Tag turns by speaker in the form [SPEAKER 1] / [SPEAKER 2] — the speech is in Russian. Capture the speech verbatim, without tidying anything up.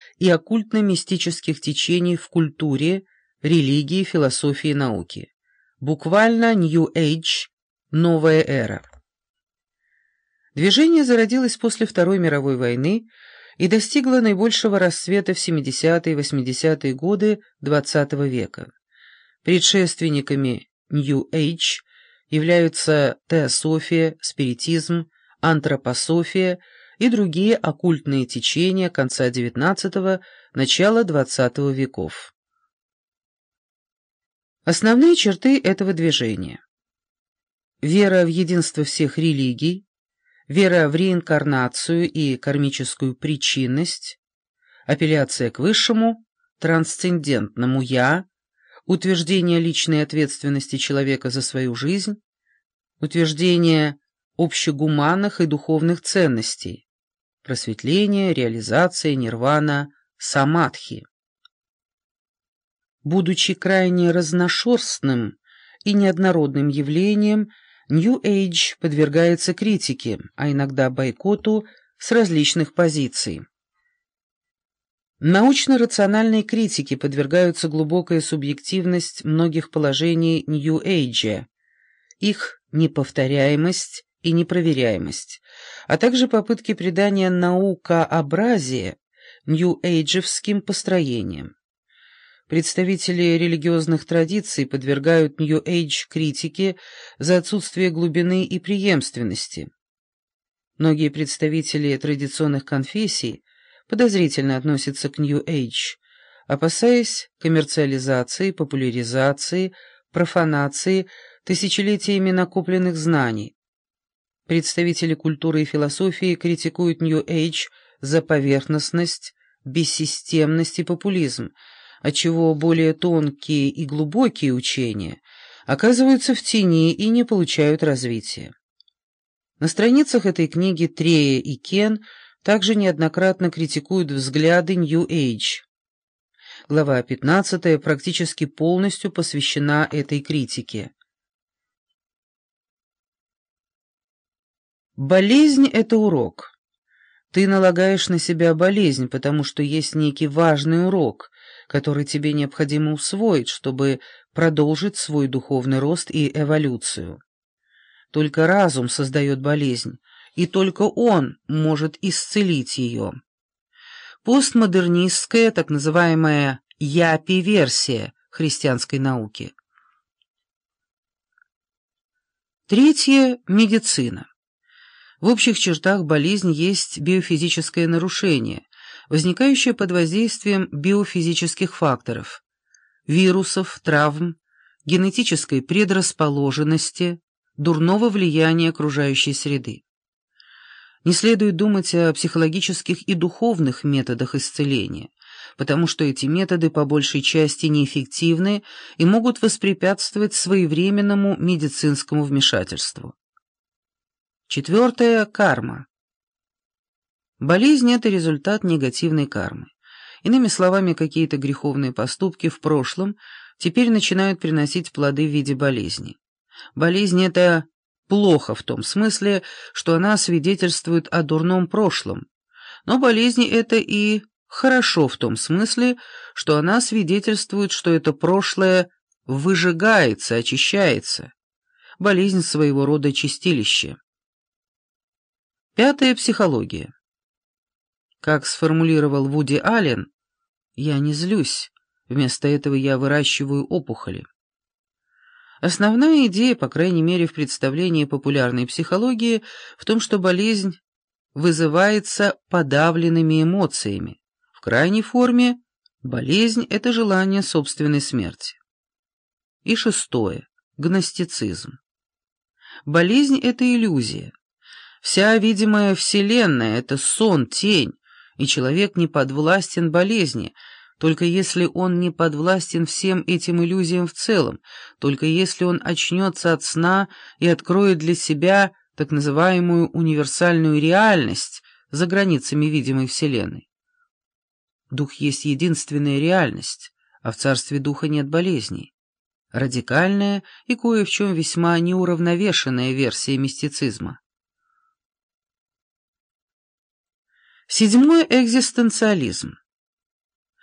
[SPEAKER 1] и оккультно-мистических течений в культуре, религии, философии и науке. Буквально New Age, новая эра. Движение зародилось после Второй мировой войны и достигло наибольшего расцвета в семидесятые и восьмидесятые годы двадцатого века. Предшественниками New Age являются теософия, спиритизм, антропософия и другие оккультные течения конца девятнадцатого — начала двадцатого веков. Основные черты этого движения: вера в единство всех религий, вера в реинкарнацию и кармическую причинность, апелляция к высшему, трансцендентному «я», утверждение личной ответственности человека за свою жизнь, утверждение общегуманных и духовных ценностей, просветление, реализация, нирвана, самадхи. Будучи крайне разношерстным и неоднородным явлением, New Age подвергается критике, а иногда бойкоту с различных позиций. Научно-рациональной критике подвергаются глубокая субъективность многих положений New Age, их неповторяемость и непроверяемость, а также попытки придания наукообразия нью-эйджевским построениям. Представители религиозных традиций подвергают New Age критике за отсутствие глубины и преемственности. Многие представители традиционных конфессий подозрительно относятся к New Age, опасаясь коммерциализации, популяризации, профанации тысячелетиями накопленных знаний. Представители культуры и философии критикуют New Age за поверхностность, бессистемность и популизм, отчего более тонкие и глубокие учения оказываются в тени и не получают развития. На страницах этой книги Трея и Кен также неоднократно критикуют взгляды New Age. Глава пятнадцатая практически полностью посвящена этой критике. Болезнь — это урок. Ты налагаешь на себя болезнь, потому что есть некий важный урок, который тебе необходимо усвоить, чтобы продолжить свой духовный рост и эволюцию. Только разум создает болезнь, и только он может исцелить ее. Постмодернистская, так называемая япи-версия христианской науки. Третье – медицина. В общих чертах болезнь есть биофизическое нарушение, возникающее под воздействием биофизических факторов – вирусов, травм, генетической предрасположенности, дурного влияния окружающей среды. Не следует думать о психологических и духовных методах исцеления, потому что эти методы по большей части неэффективны и могут воспрепятствовать своевременному медицинскому вмешательству. Четвертое – карма. Болезнь – это результат негативной кармы. Иными словами, какие-то греховные поступки в прошлом теперь начинают приносить плоды в виде болезни. Болезнь – это плохо в том смысле, что она свидетельствует о дурном прошлом, но болезнь – это и хорошо в том смысле, что она свидетельствует, что это прошлое выжигается, очищается. Болезнь своего рода чистилище. Пятое – психология. Как сформулировал Вуди Аллен, «Я не злюсь, вместо этого я выращиваю опухоли». Основная идея, по крайней мере в представлении популярной психологии, в том, что болезнь вызывается подавленными эмоциями. В крайней форме болезнь – это желание собственной смерти. И шестое – гностицизм. Болезнь – это иллюзия. Вся видимая вселенная — это сон, тень, и человек не подвластен болезни, только если он не подвластен всем этим иллюзиям в целом, только если он очнется от сна и откроет для себя так называемую универсальную реальность за границами видимой вселенной. Дух есть единственная реальность, а в царстве духа нет болезней. Радикальная и кое в чем весьма неуравновешенная версия мистицизма. Седьмой – экзистенциализм.